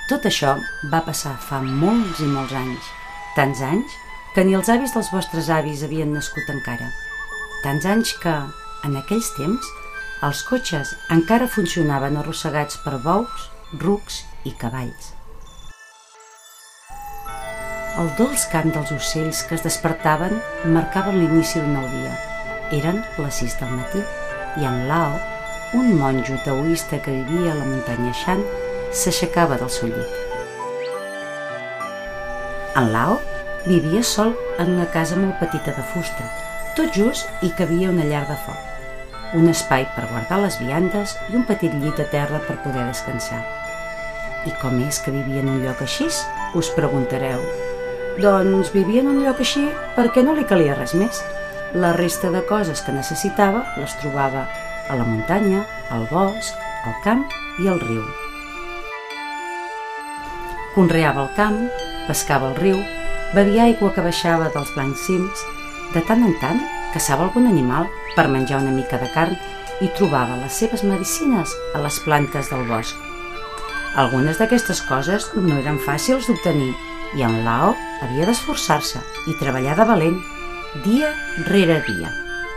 Tot això va passar fa molts i molts anys, tants anys que ni els avis dels vostres avis havien nascut encara. Tants anys que, en aquells temps, els cotxes encara funcionaven arrossegats per bous, rucs i cavalls. El dolç cant dels ocells que es despertaven marcaven l'inici d'un nou dia. Eren les 6 del matí i en Lao, un monjo taoista que vivia a la muntanya Shan, s'aixecava del seu llit. En Lao vivia sol en una casa molt petita de fusta. Tot just hi cabia una llar de foc, un espai per guardar les viandes i un petit llit a terra per poder descansar. I com és que vivia en un lloc així? Us preguntareu. Doncs vivia en un lloc així perquè no li calia res més. La resta de coses que necessitava les trobava a la muntanya, al bosc, al camp i al riu. Conreava el camp, pescava al riu, bevia aigua que baixava dels blancs cims, de tant en tant caçava algun animal per menjar una mica de carn i trobava les seves medicines a les plantes del bosc. Algunes d'aquestes coses no eren fàcils d'obtenir i en Lao havia d'esforçar-se i treballar de valent, dia rere dia.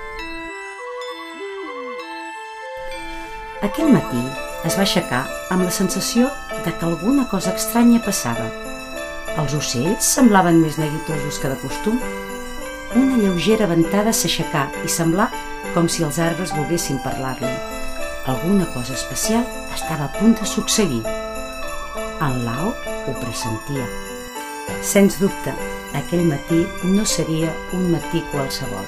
Aquell matí es va aixecar amb la sensació de que alguna cosa estranya passava. Els ocells semblaven més neguitosos que de costum. Una lleugera ventada s'aixecà i semblà com si els arbres volguessin parlar-li. Alguna cosa especial estava a punt de succeir. En Lao ho pressentia. Sens dubte, aquell matí no seria un matí qualsevol.